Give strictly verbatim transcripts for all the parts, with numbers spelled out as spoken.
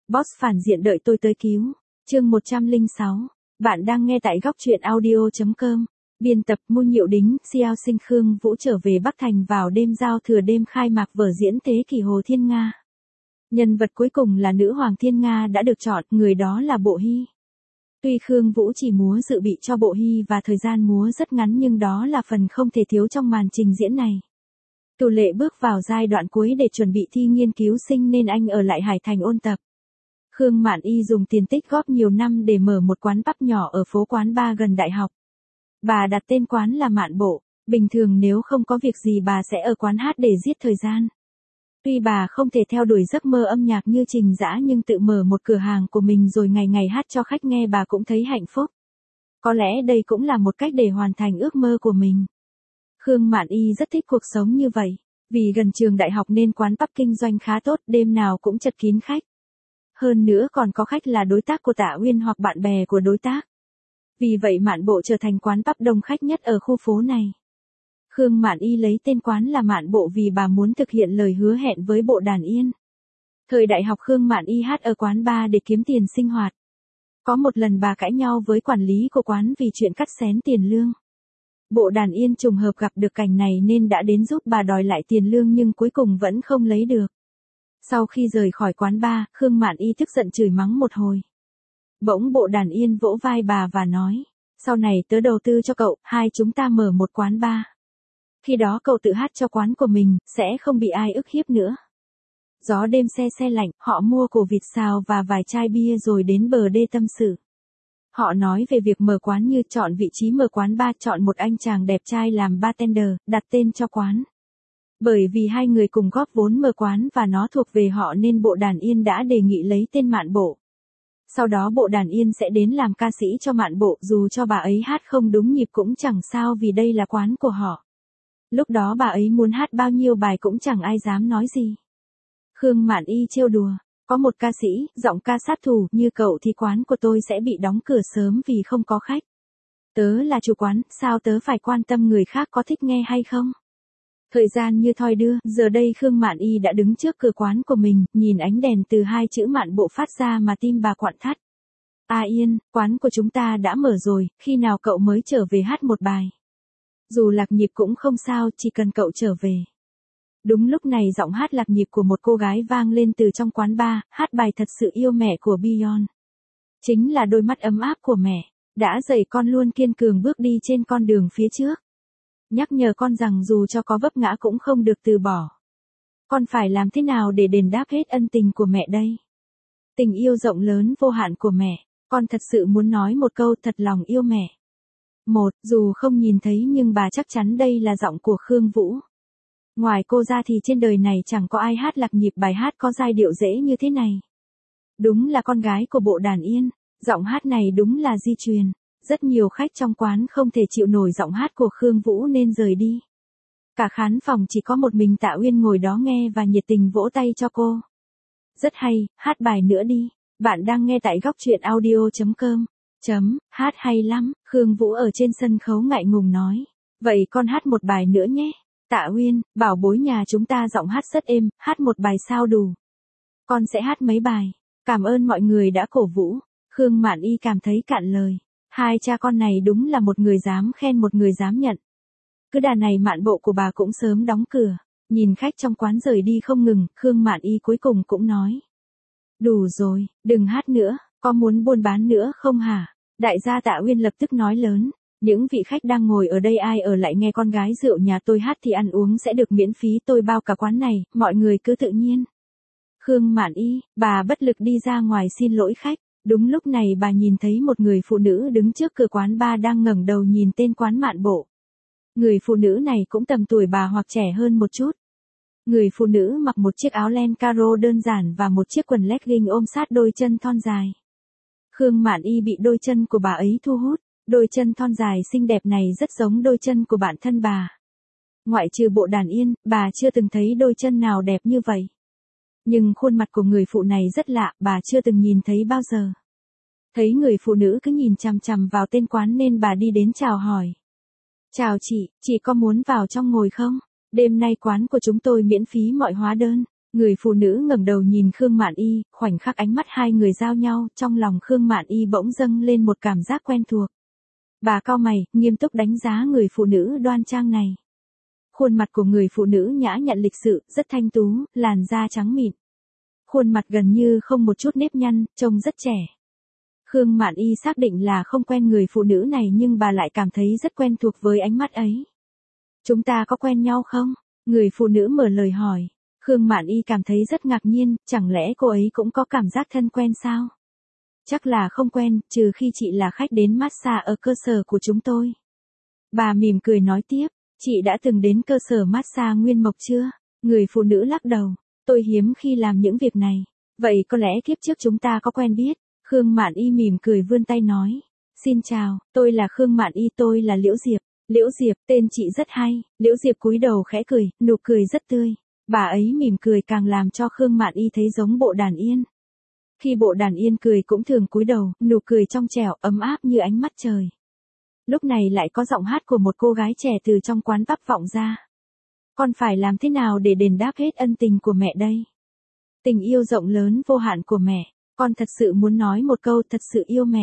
Boss phản diện đợi tôi tới cứu. Chương một trăm lẻ sáu. Bạn đang nghe tại góc truyện audio chấm com. Biên tập Mu Nhiệu Đính, Xiao Sinh Khương Vũ trở về Bắc Thành vào đêm giao thừa đêm khai mạc vở diễn Thế kỷ Hồ Thiên Nga. Nhân vật cuối cùng là nữ hoàng Thiên Nga đã được chọn, người đó là Bộ Hy. Tuy Khương Vũ chỉ múa dự bị cho Bộ Hy và thời gian múa rất ngắn nhưng đó là phần không thể thiếu trong màn trình diễn này. Tù Lệ bước vào giai đoạn cuối để chuẩn bị thi nghiên cứu sinh nên anh ở lại Hải Thành ôn tập. Khương Mạn Y dùng tiền tích góp nhiều năm để mở một quán pub nhỏ ở phố Quán Ba gần đại học. Bà đặt tên quán là Mạn Bộ, bình thường nếu không có việc gì bà sẽ ở quán hát để giết thời gian. Tuy bà không thể theo đuổi giấc mơ âm nhạc như Trình Dã nhưng tự mở một cửa hàng của mình rồi ngày ngày hát cho khách nghe bà cũng thấy hạnh phúc. Có lẽ đây cũng là một cách để hoàn thành ước mơ của mình. Khương Mạn Y rất thích cuộc sống như vậy. Vì gần trường đại học nên quán pub kinh doanh khá tốt, đêm nào cũng chật kín khách. Hơn nữa còn có khách là đối tác của Tạ Uyên hoặc bạn bè của đối tác. Vì vậy Mạn Bộ trở thành quán pub đông khách nhất ở khu phố này. Khương Mạn Y lấy tên quán là Mạn Bộ vì bà muốn thực hiện lời hứa hẹn với Bộ Đàn Yên. Thời đại học Khương Mạn Y hát ở quán bar để kiếm tiền sinh hoạt. Có một lần bà cãi nhau với quản lý của quán vì chuyện cắt xén tiền lương. Bộ Đàn Yên trùng hợp gặp được cảnh này nên đã đến giúp bà đòi lại tiền lương nhưng cuối cùng vẫn không lấy được. Sau khi rời khỏi quán bar, Khương Mạn Y tức giận chửi mắng một hồi. Bỗng Bộ Đàn Yên vỗ vai bà và nói, sau này tớ đầu tư cho cậu, hai chúng ta mở một quán bar. Khi đó cậu tự hát cho quán của mình, sẽ không bị ai ức hiếp nữa. Gió đêm se se lạnh, họ mua cổ vịt xào và vài chai bia rồi đến bờ đê tâm sự. Họ nói về việc mở quán như chọn vị trí mở quán bar, chọn một anh chàng đẹp trai làm bartender, đặt tên cho quán. Bởi vì hai người cùng góp vốn mở quán và nó thuộc về họ nên Bộ Đàn Yên đã đề nghị lấy tên Mạn Bộ. Sau đó Bộ Đàn Yên sẽ đến làm ca sĩ cho Mạn Bộ, dù cho bà ấy hát không đúng nhịp cũng chẳng sao vì đây là quán của họ. Lúc đó bà ấy muốn hát bao nhiêu bài cũng chẳng ai dám nói gì. Khương Mạn Y trêu đùa, có một ca sĩ, giọng ca sát thủ như cậu thì quán của tôi sẽ bị đóng cửa sớm vì không có khách. Tớ là chủ quán, sao tớ phải quan tâm người khác có thích nghe hay không? Thời gian như thoi đưa, giờ đây Khương Mạn Y đã đứng trước cửa quán của mình, nhìn ánh đèn từ hai chữ Mạn Bộ phát ra mà tim bà quặn thắt. A Yên, quán của chúng ta đã mở rồi, khi nào cậu mới trở về hát một bài? Dù lạc nhịp cũng không sao, chỉ cần cậu trở về. Đúng lúc này giọng hát lạc nhịp của một cô gái vang lên từ trong quán bar, hát bài Thật Sự Yêu Mẹ của Beyond. Chính là đôi mắt ấm áp của mẹ, đã dạy con luôn kiên cường bước đi trên con đường phía trước. Nhắc nhở con rằng dù cho có vấp ngã cũng không được từ bỏ. Con phải làm thế nào để đền đáp hết ân tình của mẹ đây? Tình yêu rộng lớn vô hạn của mẹ, con thật sự muốn nói một câu thật lòng yêu mẹ. Một, dù không nhìn thấy nhưng bà chắc chắn đây là giọng của Khương Vũ. Ngoài cô ra thì trên đời này chẳng có ai hát lạc nhịp bài hát có giai điệu dễ như thế này. Đúng là con gái của Bộ Đàn Yên, giọng hát này đúng là di truyền. Rất nhiều khách trong quán không thể chịu nổi giọng hát của Khương Vũ nên rời đi. Cả khán phòng chỉ có một mình Tạ Uyên ngồi đó nghe và nhiệt tình vỗ tay cho cô. Rất hay, hát bài nữa đi. Bạn đang nghe tại góc truyện audio chấm com. Chấm, hát hay lắm, Khương Vũ ở trên sân khấu ngại ngùng nói. Vậy con hát một bài nữa nhé. Tạ Uyên, bảo bối nhà chúng ta giọng hát rất êm, hát một bài sao đủ. Con sẽ hát mấy bài. Cảm ơn mọi người đã cổ vũ. Khương Mạn Y cảm thấy cạn lời. Hai cha con này đúng là một người dám khen một người dám nhận. Cứ đà này Mạn Bộ của bà cũng sớm đóng cửa. Nhìn khách trong quán rời đi không ngừng, Khương Mạn Y cuối cùng cũng nói. Đủ rồi, đừng hát nữa, có muốn buôn bán nữa không hả? Đại gia Tạ Uyên lập tức nói lớn. Những vị khách đang ngồi ở đây ai ở lại nghe con gái rượu nhà tôi hát thì ăn uống sẽ được miễn phí, tôi bao cả quán này, mọi người cứ tự nhiên. Khương Mạn Y, bà bất lực đi ra ngoài xin lỗi khách. Đúng lúc này bà nhìn thấy một người phụ nữ đứng trước cửa quán bar đang ngẩng đầu nhìn tên quán Mạn Bộ. Người phụ nữ này cũng tầm tuổi bà hoặc trẻ hơn một chút. Người phụ nữ mặc một chiếc áo len caro đơn giản và một chiếc quần legging ôm sát đôi chân thon dài. Khương Mạn Y bị đôi chân của bà ấy thu hút, đôi chân thon dài xinh đẹp này rất giống đôi chân của bạn thân bà. Ngoại trừ Bộ Đàn Yên, bà chưa từng thấy đôi chân nào đẹp như vậy. Nhưng khuôn mặt của người phụ này rất lạ, bà chưa từng nhìn thấy bao giờ. Thấy người phụ nữ cứ nhìn chằm chằm vào tên quán nên bà đi đến chào hỏi. Chào chị, chị có muốn vào trong ngồi không? Đêm nay quán của chúng tôi miễn phí mọi hóa đơn. Người phụ nữ ngẩng đầu nhìn Khương Mạn Y, khoảnh khắc ánh mắt hai người giao nhau, trong lòng Khương Mạn Y bỗng dâng lên một cảm giác quen thuộc. Bà cau mày, nghiêm túc đánh giá người phụ nữ đoan trang này. Khuôn mặt của người phụ nữ nhã nhặn lịch sự, rất thanh tú, làn da trắng mịn. Khuôn mặt gần như không một chút nếp nhăn, trông rất trẻ. Khương Mạn Y xác định là không quen người phụ nữ này nhưng bà lại cảm thấy rất quen thuộc với ánh mắt ấy. Chúng ta có quen nhau không? Người phụ nữ mở lời hỏi. Khương Mạn Y cảm thấy rất ngạc nhiên, chẳng lẽ cô ấy cũng có cảm giác thân quen sao? Chắc là không quen, trừ khi chị là khách đến massage ở cơ sở của chúng tôi. Bà mỉm cười nói tiếp, chị đã từng đến cơ sở massage Nguyên Mộc chưa? Người phụ nữ lắc đầu, tôi hiếm khi làm những việc này. Vậy có lẽ kiếp trước chúng ta có quen biết. Khương Mạn Y mỉm cười vươn tay nói, xin chào, tôi là Khương Mạn Y, tôi là Liễu Diệp. Liễu Diệp, tên chị rất hay. Liễu Diệp cúi đầu khẽ cười, nụ cười rất tươi. Bà ấy mỉm cười càng làm cho Khương Mạn Y thấy giống bộ đàn yên. Khi bộ đàn yên cười cũng thường cúi đầu, nụ cười trong trẻo, ấm áp như ánh mắt trời. Lúc này lại có giọng hát của một cô gái trẻ từ trong quán pub vọng ra. Con phải làm thế nào để đền đáp hết ân tình của mẹ đây? Tình yêu rộng lớn vô hạn của mẹ, con thật sự muốn nói một câu thật sự yêu mẹ.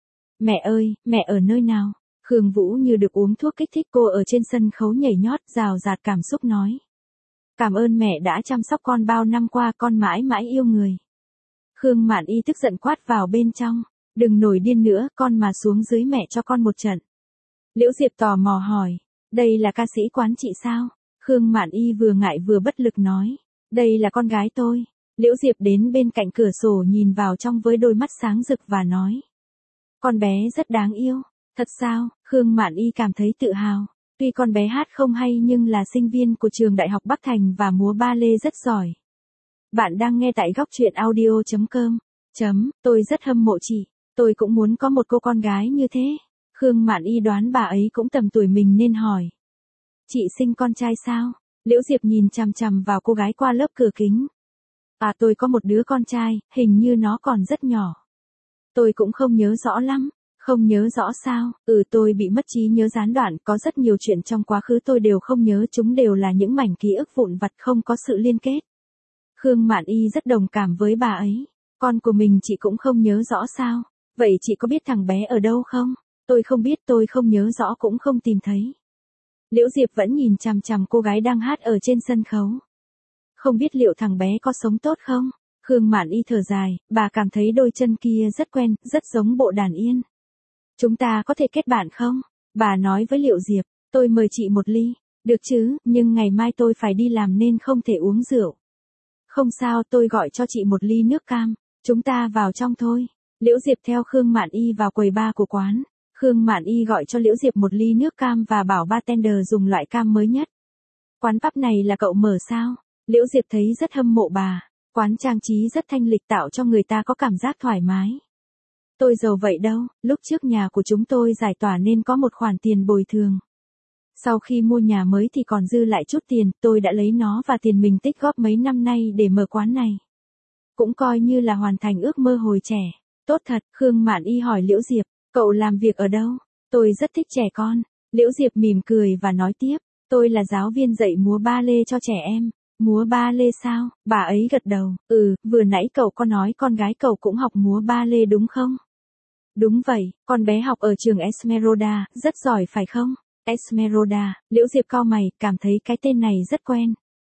Mẹ ơi, mẹ ở nơi nào? Khương Vũ như được uống thuốc kích thích, cô ở trên sân khấu nhảy nhót, rào rạt cảm xúc nói. Cảm ơn mẹ đã chăm sóc con bao năm qua, con mãi mãi yêu người. Khương Mạn Y tức giận quát vào bên trong, đừng nổi điên nữa, con mà xuống dưới mẹ cho con một trận. Liễu Diệp tò mò hỏi, đây là ca sĩ quán chị sao? Khương Mạn Y vừa ngại vừa bất lực nói, đây là con gái tôi. Liễu Diệp đến bên cạnh cửa sổ nhìn vào trong với đôi mắt sáng rực và nói, con bé rất đáng yêu. Thật sao? Khương Mạn Y cảm thấy tự hào. Tuy con bé hát không hay nhưng là sinh viên của trường Đại học Bắc Thành và múa ba lê rất giỏi. Bạn đang nghe tại góc truyện audio chấm com. Chấm, tôi rất hâm mộ chị. Tôi cũng muốn có một cô con gái như thế. Khương Mạn Y đoán bà ấy cũng tầm tuổi mình nên hỏi. Chị sinh con trai sao? Liễu Diệp nhìn chằm chằm vào cô gái qua lớp cửa kính. À, tôi có một đứa con trai, hình như nó còn rất nhỏ. Tôi cũng không nhớ rõ lắm. Không nhớ rõ sao? Ừ, tôi bị mất trí nhớ gián đoạn, có rất nhiều chuyện trong quá khứ tôi đều không nhớ, chúng đều là những mảnh ký ức vụn vặt không có sự liên kết. Khương Mạn Y rất đồng cảm với bà ấy. Con của mình chị cũng không nhớ rõ sao? Vậy chị có biết thằng bé ở đâu không? Tôi không biết, tôi không nhớ rõ cũng không tìm thấy. Liễu Diệp vẫn nhìn chằm chằm cô gái đang hát ở trên sân khấu. Không biết liệu thằng bé có sống tốt không? Khương Mạn Y thở dài, bà cảm thấy đôi chân kia rất quen, rất giống bộ đàn yên. Chúng ta có thể kết bạn không? Bà nói với Liễu Diệp, tôi mời chị một ly. Được chứ, nhưng ngày mai tôi phải đi làm nên không thể uống rượu. Không sao, tôi gọi cho chị một ly nước cam. Chúng ta vào trong thôi. Liễu Diệp theo Khương Mạn Y vào quầy bar của quán. Khương Mạn Y gọi cho Liễu Diệp một ly nước cam và bảo bartender dùng loại cam mới nhất. Quán pub này là cậu mở sao? Liễu Diệp thấy rất hâm mộ bà. Quán trang trí rất thanh lịch tạo cho người ta có cảm giác thoải mái. Tôi giàu vậy đâu, lúc trước nhà của chúng tôi giải tỏa nên có một khoản tiền bồi thường. Sau khi mua nhà mới thì còn dư lại chút tiền, tôi đã lấy nó và tiền mình tích góp mấy năm nay để mở quán này. Cũng coi như là hoàn thành ước mơ hồi trẻ. Tốt thật, Khương Mạn Y hỏi Liễu Diệp, cậu làm việc ở đâu? Tôi rất thích trẻ con. Liễu Diệp mỉm cười và nói tiếp, tôi là giáo viên dạy múa ba lê cho trẻ em. Múa ba lê sao? Bà ấy gật đầu, ừ, vừa nãy cậu có nói con gái cậu cũng học múa ba lê đúng không? Đúng vậy, con bé học ở trường Esmeralda, rất giỏi phải không? Esmeralda, Liễu Diệp cau mày, cảm thấy cái tên này rất quen.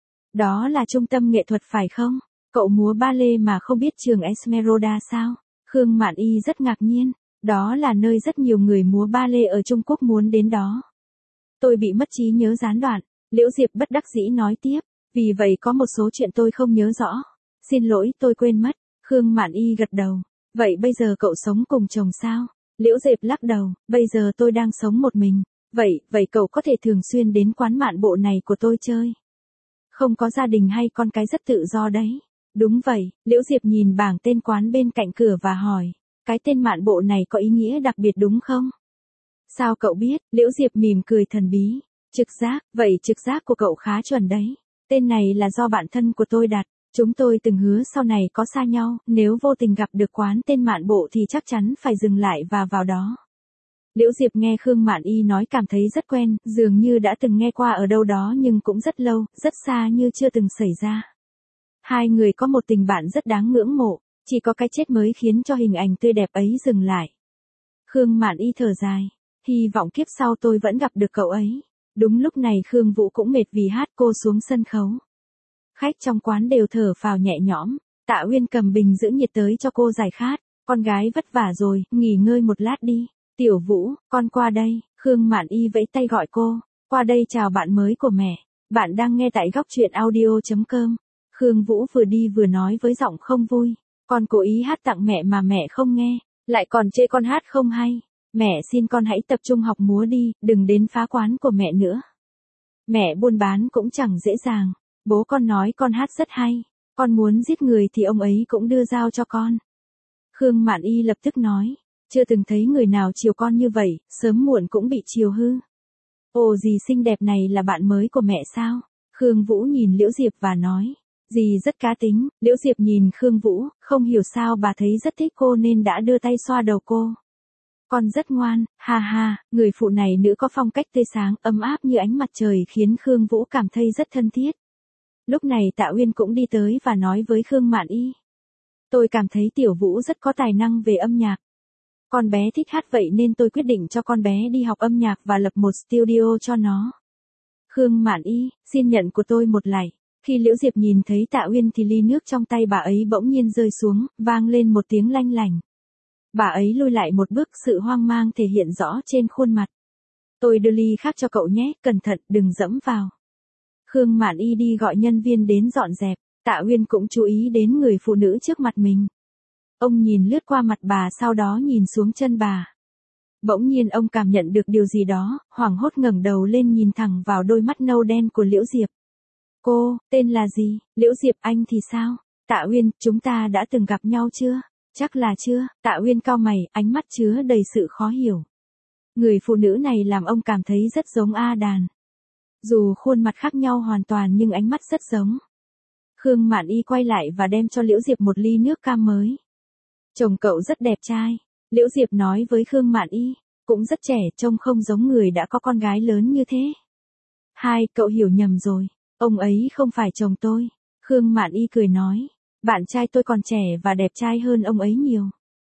Đó là trung tâm nghệ thuật phải không? Cậu múa ba lê mà không biết trường Esmeralda sao? Khương Mạn Y rất ngạc nhiên, đó là nơi rất nhiều người múa ba lê ở Trung Quốc muốn đến đó. Tôi bị mất trí nhớ gián đoạn, Liễu Diệp bất đắc dĩ nói tiếp, vì vậy có một số chuyện tôi không nhớ rõ. Xin lỗi, tôi quên mất. Khương Mạn Y gật đầu. Vậy bây giờ cậu sống cùng chồng sao? Liễu Diệp lắc đầu, bây giờ tôi đang sống một mình. Vậy, vậy cậu có thể thường xuyên đến quán mạn bộ này của tôi chơi. Không có gia đình hay con cái rất tự do đấy. Đúng vậy, Liễu Diệp nhìn bảng tên quán bên cạnh cửa và hỏi, cái tên mạn bộ này có ý nghĩa đặc biệt đúng không? Sao cậu biết? Liễu Diệp mỉm cười thần bí. Trực giác, vậy trực giác của cậu khá chuẩn đấy. Tên này là do bạn thân của tôi đặt. Chúng tôi từng hứa sau này có xa nhau, nếu vô tình gặp được quán tên mạn bộ thì chắc chắn phải dừng lại và vào đó. Liễu Diệp nghe Khương Mạn Y nói cảm thấy rất quen, dường như đã từng nghe qua ở đâu đó nhưng cũng rất lâu, rất xa như chưa từng xảy ra. Hai người có một tình bạn rất đáng ngưỡng mộ, chỉ có cái chết mới khiến cho hình ảnh tươi đẹp ấy dừng lại. Khương Mạn Y thở dài, hy vọng kiếp sau tôi vẫn gặp được cậu ấy. Đúng lúc này Khương Vũ cũng mệt vì hát, cô xuống sân khấu. Khách trong quán đều thở phào nhẹ nhõm, Tạ Uyên cầm bình giữ nhiệt tới cho cô giải khát. Con gái vất vả rồi, nghỉ ngơi một lát đi. Tiểu Vũ, con qua đây. Khương Mạn Y vẫy tay gọi cô. Qua đây chào bạn mới của mẹ. Bạn đang nghe tại góc truyện audio.com. Khương Vũ vừa đi vừa nói với giọng không vui. Con cố ý hát tặng mẹ mà mẹ không nghe, lại còn chê con hát không hay. Mẹ xin con hãy tập trung học múa đi, đừng đến phá quán của mẹ nữa. Mẹ buôn bán cũng chẳng dễ dàng. Bố con nói con hát rất hay. Con muốn giết người thì ông ấy cũng đưa dao cho con. Khương Mạn Y lập tức nói. Chưa từng thấy người nào chiều con như vậy, sớm muộn cũng bị chiều hư. Ồ, dì xinh đẹp này là bạn mới của mẹ sao? Khương Vũ nhìn Liễu Diệp và nói. Dì rất cá tính. Liễu Diệp nhìn Khương Vũ, không hiểu sao bà thấy rất thích cô nên đã đưa tay xoa đầu cô. Con rất ngoan, ha ha, người phụ này nữ có phong cách tươi sáng, ấm áp như ánh mặt trời khiến Khương Vũ cảm thấy rất thân thiết. Lúc này Tạ Uyên cũng đi tới và nói với Khương Mạn Y. Tôi cảm thấy Tiểu Vũ rất có tài năng về âm nhạc. Con bé thích hát vậy nên tôi quyết định cho con bé đi học âm nhạc và lập một studio cho nó. Khương Mạn Y, xin nhận của tôi một lạy. Khi Liễu Diệp nhìn thấy Tạ Uyên thì ly nước trong tay bà ấy bỗng nhiên rơi xuống, vang lên một tiếng lanh lành. Bà ấy lùi lại một bước, sự hoang mang thể hiện rõ trên khuôn mặt. Tôi đưa ly khác cho cậu nhé, cẩn thận, đừng dẫm vào. Khương Mạn Y đi gọi nhân viên đến dọn dẹp, Tạ Uyên cũng chú ý đến người phụ nữ trước mặt mình. Ông nhìn lướt qua mặt bà sau đó nhìn xuống chân bà. Bỗng nhiên ông cảm nhận được điều gì đó, hoảng hốt ngẩng đầu lên nhìn thẳng vào đôi mắt nâu đen của Liễu Diệp. Cô, tên là gì? Liễu Diệp, anh thì sao? Tạ Uyên, chúng ta đã từng gặp nhau chưa? Chắc là chưa. Tạ Uyên cau mày, ánh mắt chứa đầy sự khó hiểu. Người phụ nữ này làm ông cảm thấy rất giống A Đàn. Dù khuôn mặt khác nhau hoàn toàn nhưng ánh mắt rất giống. Khương Mạn Y quay lại và đem cho Liễu Diệp một ly nước cam mới. Chồng cậu rất đẹp trai. Liễu Diệp nói với Khương Mạn Y. Cũng rất trẻ, trông không giống người đã có con gái lớn như thế. Hai, cậu hiểu nhầm rồi. Ông ấy không phải chồng tôi. Khương Mạn Y cười nói. Bạn trai tôi còn trẻ và đẹp trai hơn ông ấy nhiều.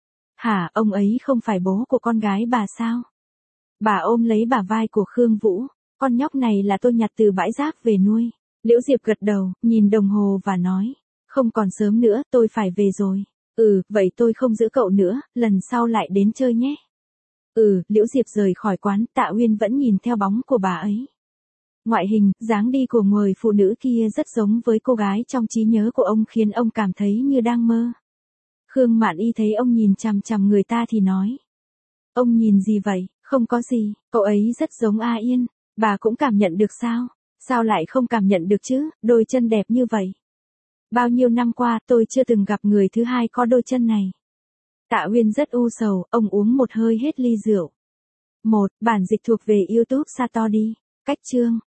Hả, ông ấy không phải bố của con gái bà sao? Bà ôm lấy bả vai của Khương Vũ. Con nhóc này là tôi nhặt từ bãi rác về nuôi. Liễu Diệp gật đầu, nhìn đồng hồ và nói. Không còn sớm nữa, tôi phải về rồi. Ừ, vậy tôi không giữ cậu nữa, lần sau lại đến chơi nhé. Ừ, Liễu Diệp rời khỏi quán, Tạ Uyên vẫn nhìn theo bóng của bà ấy. Ngoại hình, dáng đi của người phụ nữ kia rất giống với cô gái trong trí nhớ của ông khiến ông cảm thấy như đang mơ. Khương Mạn Y thấy ông nhìn chằm chằm người ta thì nói. Ông nhìn gì vậy? Không có gì, cậu ấy rất giống A Yên. Bà cũng cảm nhận được sao? Sao lại không cảm nhận được chứ, đôi chân đẹp như vậy. Bao nhiêu năm qua tôi chưa từng gặp người thứ hai có đôi chân này. Tạ Uyên rất u sầu, ông uống một hơi hết ly rượu. Một, bản dịch thuộc về YouTube Satori. Cách chương.